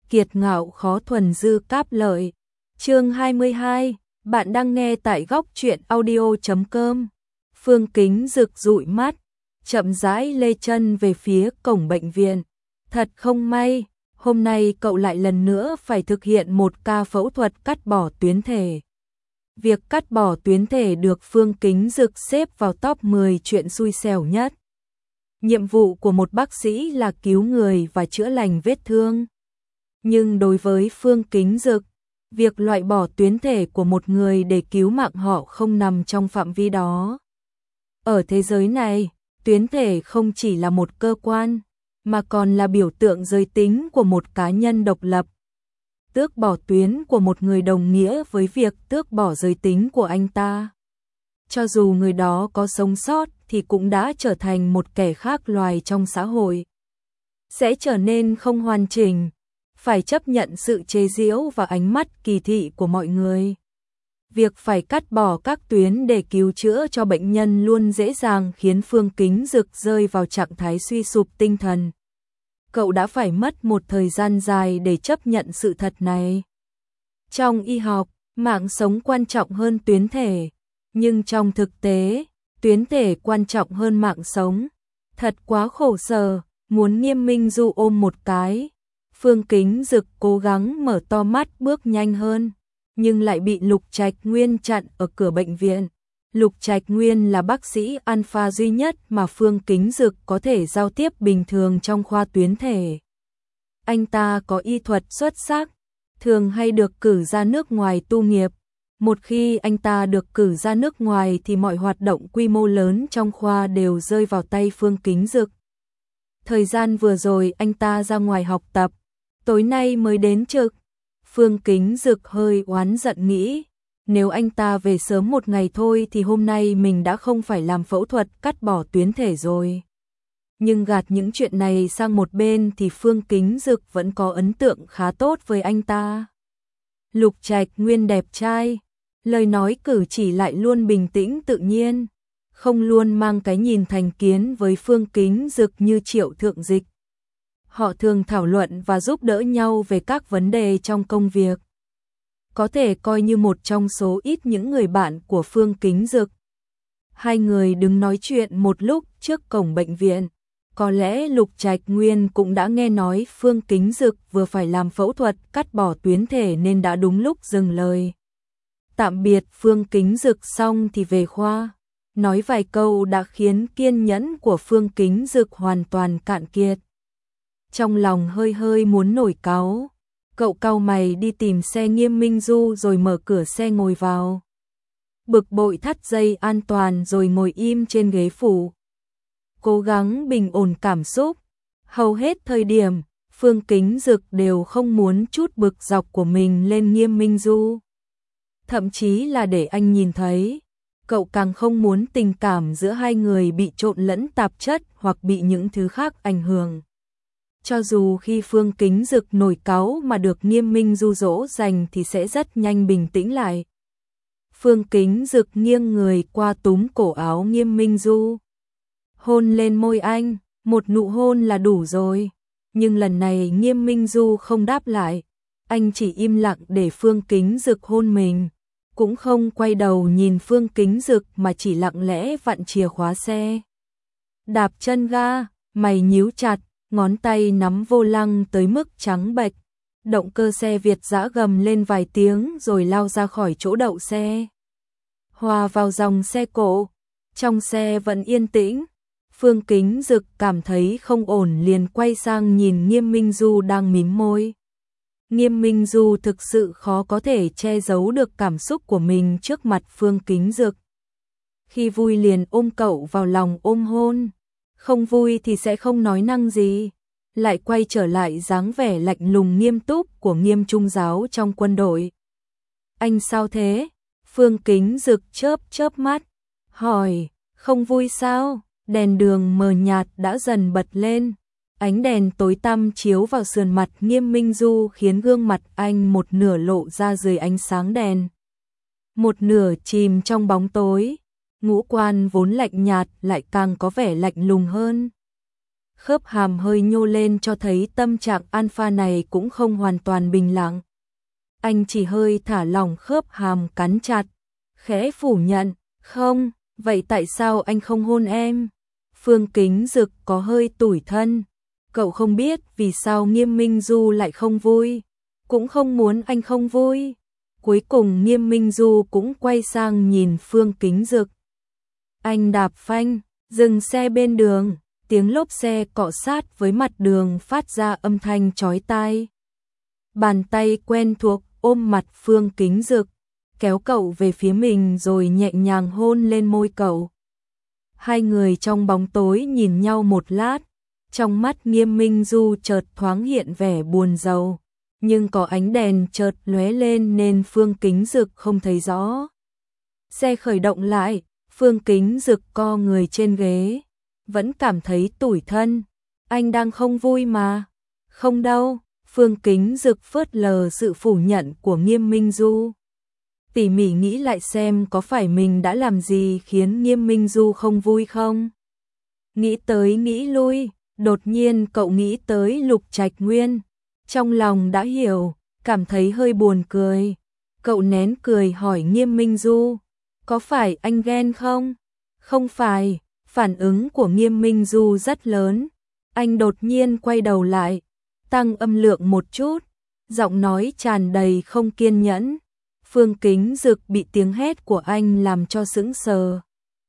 kiệt ngạo khó thuần dư cáp lợi. Chương 22, bạn đang nghe tại góc truyện audio.com. Phương Kính Dực dụi mắt, chậm rãi lê chân về phía cổng bệnh viện. Thật không may, hôm nay cậu lại lần nữa phải thực hiện một ca phẫu thuật cắt bỏ tuyến thể. Việc cắt bỏ tuyến thể được Phương Kính Dực xếp vào top 10 chuyện xui xẻo nhất. Nhiệm vụ của một bác sĩ là cứu người và chữa lành vết thương. Nhưng đối với Phương Kính Dực, việc loại bỏ tuyến thể của một người để cứu mạng họ không nằm trong phạm vi đó. Ở thế giới này, tuyến thể không chỉ là một cơ quan, mà còn là biểu tượng giới tính của một cá nhân độc lập. Tước bỏ tuyến của một người đồng nghĩa với việc tước bỏ giới tính của anh ta. Cho dù người đó có sống sót thì cũng đã trở thành một kẻ khác loài trong xã hội. Sẽ trở nên không hoàn chỉnh, phải chấp nhận sự chế giễu và ánh mắt kỳ thị của mọi người. Việc phải cắt bỏ các tuyến để cứu chữa cho bệnh nhân luôn dễ dàng khiến Phương Kính Dực rơi vào trạng thái suy sụp tinh thần. Cậu đã phải mất một thời gian dài để chấp nhận sự thật này. Trong y học, mạng sống quan trọng hơn tuyến thể, nhưng trong thực tế, tuyến thể quan trọng hơn mạng sống. Thật quá khổ sở, muốn Nghiêm Minh Du ôm một cái. Phương Kính Dực cố gắng mở to mắt bước nhanh hơn, nhưng lại bị Lục Trạch Nguyên chặn ở cửa bệnh viện. Lục Trạch Nguyên là bác sĩ alpha duy nhất mà Phương Kính Dực có thể giao tiếp bình thường trong khoa tuyến thể. Anh ta có y thuật xuất sắc, thường hay được cử ra nước ngoài tu nghiệp. Một khi anh ta được cử ra nước ngoài thì mọi hoạt động quy mô lớn trong khoa đều rơi vào tay Phương Kính Dực. Thời gian vừa rồi anh ta ra ngoài học tập, tối nay mới đến trực. Phương Kính Dực hơi oán giận nghĩ, nếu anh ta về sớm một ngày thôi thì hôm nay mình đã không phải làm phẫu thuật cắt bỏ tuyến thể rồi. Nhưng gạt những chuyện này sang một bên thì Phương Kính Dực vẫn có ấn tượng khá tốt với anh ta. Lục Trạch Nguyên đẹp trai, lời nói cử chỉ lại luôn bình tĩnh tự nhiên, không luôn mang cái nhìn thành kiến với Phương Kính Dực như Triệu Thượng Dịch. Họ thường thảo luận và giúp đỡ nhau về các vấn đề trong công việc. Có thể coi như một trong số ít những người bạn của Phương Kính Dực. Hai người đứng nói chuyện một lúc trước cổng bệnh viện. Có lẽ Lục Trạch Nguyên cũng đã nghe nói Phương Kính Dực vừa phải làm phẫu thuật cắt bỏ tuyến thể nên đã đúng lúc dừng lời. Tạm biệt Phương Kính Dực xong thì về khoa. Nói vài câu đã khiến kiên nhẫn của Phương Kính Dực hoàn toàn cạn kiệt. Trong lòng hơi hơi muốn nổi cáu, cậu cau mày đi tìm xe Nghiêm Minh Du rồi mở cửa xe ngồi vào. Bực bội thắt dây an toàn rồi ngồi im trên ghế phụ. Cố gắng bình ổn cảm xúc. Hầu hết thời điểm, Phương Kính Dực đều không muốn trút bực dọc của mình lên Nghiêm Minh Du. Thậm chí là để anh nhìn thấy, cậu càng không muốn tình cảm giữa hai người bị trộn lẫn tạp chất hoặc bị những thứ khác ảnh hưởng. Cho dù khi Phương Kính Dực nổi cáu mà được Nghiêm Minh Du dỗ dành thì sẽ rất nhanh bình tĩnh lại. Phương Kính Dực nghiêng người qua túm cổ áo Nghiêm Minh Du. Hôn lên môi anh, một nụ hôn là đủ rồi. Nhưng lần này Nghiêm Minh Du không đáp lại. Anh chỉ im lặng để Phương Kính Dực hôn mình. Cũng không quay đầu nhìn Phương Kính Dực mà chỉ lặng lẽ vặn chìa khóa xe. Đạp chân ga, mày nhíu chặt, ngón tay nắm vô lăng tới mức trắng bệch. Động cơ xe Việt dã gầm lên vài tiếng rồi lao ra khỏi chỗ đậu xe. Hòa vào dòng xe cộ, trong xe vẫn yên tĩnh. Phương Kính Dực cảm thấy không ổn liền quay sang nhìn Nghiêm Minh Du đang mím môi. Nghiêm Minh Du thực sự khó có thể che giấu được cảm xúc của mình trước mặt Phương Kính Dực. Khi vui liền ôm cậu vào lòng ôm hôn, không vui thì sẽ không nói năng gì, lại quay trở lại dáng vẻ lạnh lùng nghiêm túc của Nghiêm Trung giáo trong quân đội. Anh sao thế? Phương Kính Dực chớp mắt, hỏi, không vui sao? Đèn đường mờ nhạt đã dần bật lên. Ánh đèn tối tăm chiếu vào sườn mặt Nghiêm Minh Du khiến gương mặt anh một nửa lộ ra dưới ánh sáng đèn, một nửa chìm trong bóng tối. Ngũ quan vốn lạnh nhạt lại càng có vẻ lạnh lùng hơn. khớp hàm hơi nhô lên cho thấy tâm trạng alpha này cũng không hoàn toàn bình lặng. Anh chỉ hơi thả lỏng khớp hàm cắn chặt, khẽ phủ nhận, không, vậy tại sao anh không hôn em? Phương Kính Dực có hơi tủi thân, cậu không biết vì sao Nghiêm Minh Du lại không vui, cũng không muốn anh không vui. Cuối cùng Nghiêm Minh Du cũng quay sang nhìn Phương Kính Dực. Anh đạp phanh, dừng xe bên đường, tiếng lốp xe cọ sát với mặt đường phát ra âm thanh chói tai. Bàn tay quen thuộc ôm mặt Phương Kính Dực, kéo cậu về phía mình rồi nhẹ nhàng hôn lên môi cậu. Hai người trong bóng tối nhìn nhau một lát, trong mắt Nghiêm Minh Du chợt thoáng hiện vẻ buồn rầu, nhưng có ánh đèn chợt lóe lên nên Phương Kính Dực không thấy rõ. Xe khởi động lại, Phương Kính Dực co người trên ghế, vẫn cảm thấy tủi thân. Anh đang không vui mà. Không đâu, Phương Kính Dực phớt lờ sự phủ nhận của Nghiêm Minh Du. Tỉ mỉ nghĩ lại xem có phải mình đã làm gì khiến Nghiêm Minh Du không vui không? Nghĩ tới nghĩ lui, đột nhiên cậu nghĩ tới Lục Trạch Nguyên. Trong lòng đã hiểu, cảm thấy hơi buồn cười. Cậu nén cười hỏi Nghiêm Minh Du, có phải anh ghen không? Không phải, phản ứng của Nghiêm Minh Du rất lớn. Anh đột nhiên quay đầu lại, tăng âm lượng một chút, giọng nói tràn đầy không kiên nhẫn. Phương Kính Dực bị tiếng hét của anh làm cho sững sờ.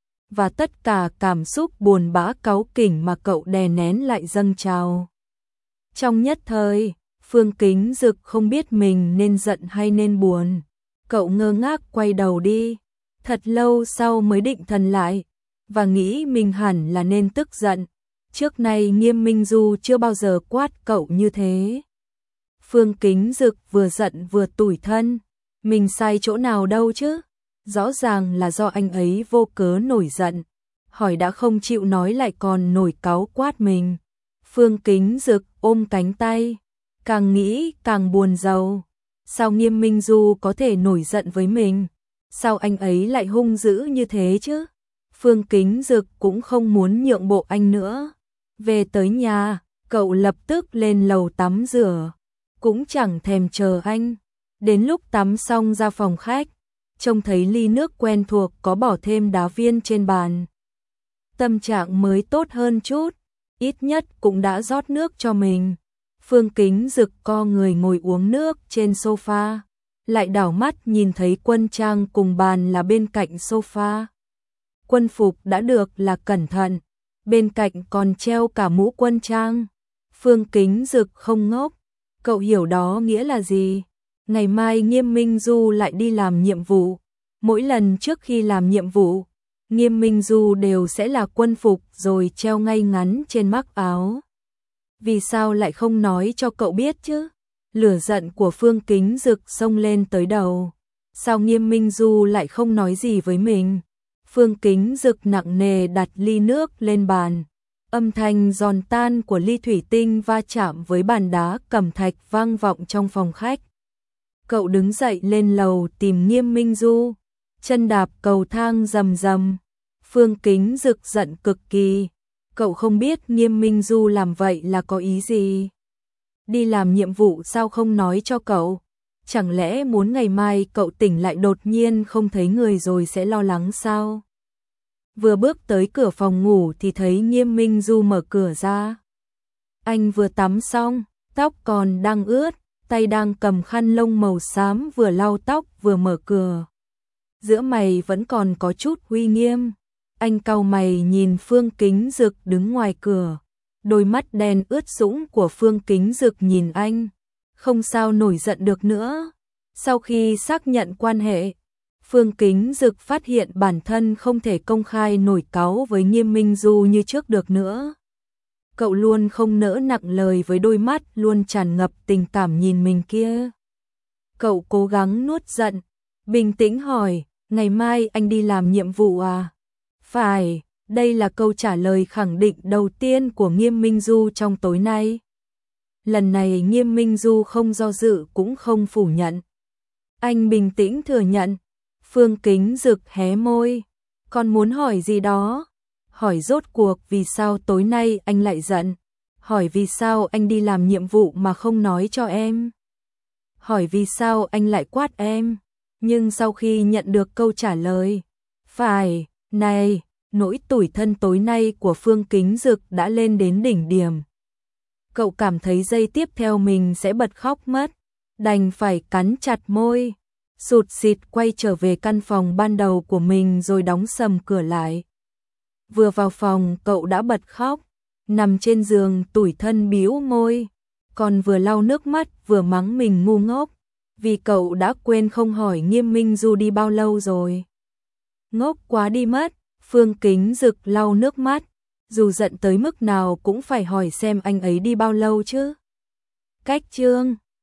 Và tất cả cảm xúc buồn bã cáu kỉnh mà cậu đè nén lại dâng trào. Trong nhất thời, Phương Kính Dực không biết mình nên giận hay nên buồn. Cậu ngơ ngác quay đầu đi, thật lâu sau mới định thần lại, và nghĩ mình hẳn là nên tức giận. Trước nay Nghiêm Minh Du chưa bao giờ quát cậu như thế. Phương Kính Dực vừa giận vừa tủi thân. Mình sai chỗ nào đâu chứ? Rõ ràng là do anh ấy vô cớ nổi giận. Hỏi đã không chịu nói lại còn nổi cáu quát mình. Phương Kính Dực ôm cánh tay, càng nghĩ càng buồn rầu. Sao Nghiêm Minh Du có thể nổi giận với mình? Sao anh ấy lại hung dữ như thế chứ? Phương Kính Dực cũng không muốn nhượng bộ anh nữa. Về tới nhà, cậu lập tức lên lầu tắm rửa, cũng chẳng thèm chờ anh. Đến lúc tắm xong ra phòng khách, trông thấy ly nước quen thuộc có bỏ thêm đá viên trên bàn. Tâm trạng mới tốt hơn chút, ít nhất cũng đã rót nước cho mình. Phương Kính Dực co người ngồi uống nước trên sofa, lại đảo mắt nhìn thấy quân trang cùng bàn là bên cạnh sofa. Quân phục đã được là cẩn thận, bên cạnh còn treo cả mũ quân trang. Phương Kính Dực không ngốc, cậu hiểu đó nghĩa là gì? Ngày mai Nghiêm Minh Du lại đi làm nhiệm vụ. Mỗi lần trước khi làm nhiệm vụ, Nghiêm Minh Du đều sẽ là quân phục rồi treo ngay ngắn trên mắc áo. Vì sao lại không nói cho cậu biết chứ? Lửa giận của Phương Kính Dực xông lên tới đầu. Sao Nghiêm Minh Du lại không nói gì với mình? Phương Kính Dực nặng nề đặt ly nước lên bàn. Âm thanh giòn tan của ly thủy tinh va chạm với bàn đá cẩm thạch vang vọng trong phòng khách. Cậu đứng dậy lên lầu tìm Nghiêm Minh Du, chân đạp cầu thang rầm rầm. Phương Kính Dực giận cực kỳ, cậu không biết Nghiêm Minh Du làm vậy là có ý gì. Đi làm nhiệm vụ sao không nói cho cậu? Chẳng lẽ muốn ngày mai cậu tỉnh lại đột nhiên không thấy người rồi sẽ lo lắng sao? Vừa bước tới cửa phòng ngủ thì thấy Nghiêm Minh Du mở cửa ra. Anh vừa tắm xong, tóc còn đang ướt, tay đang cầm khăn lông màu xám vừa lau tóc vừa mở cửa. Giữa mày vẫn còn có chút uy nghiêm. Anh cau mày nhìn Phương Kính Dực đứng ngoài cửa. Đôi mắt đen ướt sũng của Phương Kính Dực nhìn anh, không sao nổi giận được nữa. Sau khi xác nhận quan hệ, Phương Kính Dực phát hiện bản thân không thể công khai nổi cáu với Nghiêm Minh Du như trước được nữa. Cậu luôn không nỡ nặng lời với đôi mắt luôn tràn ngập tình cảm nhìn mình kia. Cậu cố gắng nuốt giận, bình tĩnh hỏi, ngày mai anh đi làm nhiệm vụ à? Phải, đây là câu trả lời khẳng định đầu tiên của Nghiêm Minh Du trong tối nay. Lần này Nghiêm Minh Du không do dự cũng không phủ nhận. Anh bình tĩnh thừa nhận. Phương Kính Dực hé môi, còn muốn hỏi gì đó? hỏi rốt cuộc vì sao tối nay anh lại giận, hỏi vì sao anh đi làm nhiệm vụ mà không nói cho em, hỏi vì sao anh lại quát em. Nhưng sau khi nhận được câu trả lời, phải, này, nỗi tủi thân tối nay của Phương Kính Dực đã lên đến đỉnh điểm. Cậu cảm thấy giây tiếp theo mình sẽ bật khóc mất, đành phải cắn chặt môi, sụt sịt quay trở về căn phòng ban đầu của mình rồi đóng sầm cửa lại. Vừa vào phòng cậu đã bật khóc, nằm trên giường tủi thân bĩu môi, còn vừa lau nước mắt vừa mắng mình ngu ngốc, vì cậu đã quên không hỏi Nghiêm Minh Du đi bao lâu rồi. Ngốc quá đi mất, Phương Kính Dực lau nước mắt, dù giận tới mức nào cũng phải hỏi xem anh ấy đi bao lâu chứ. Cách chương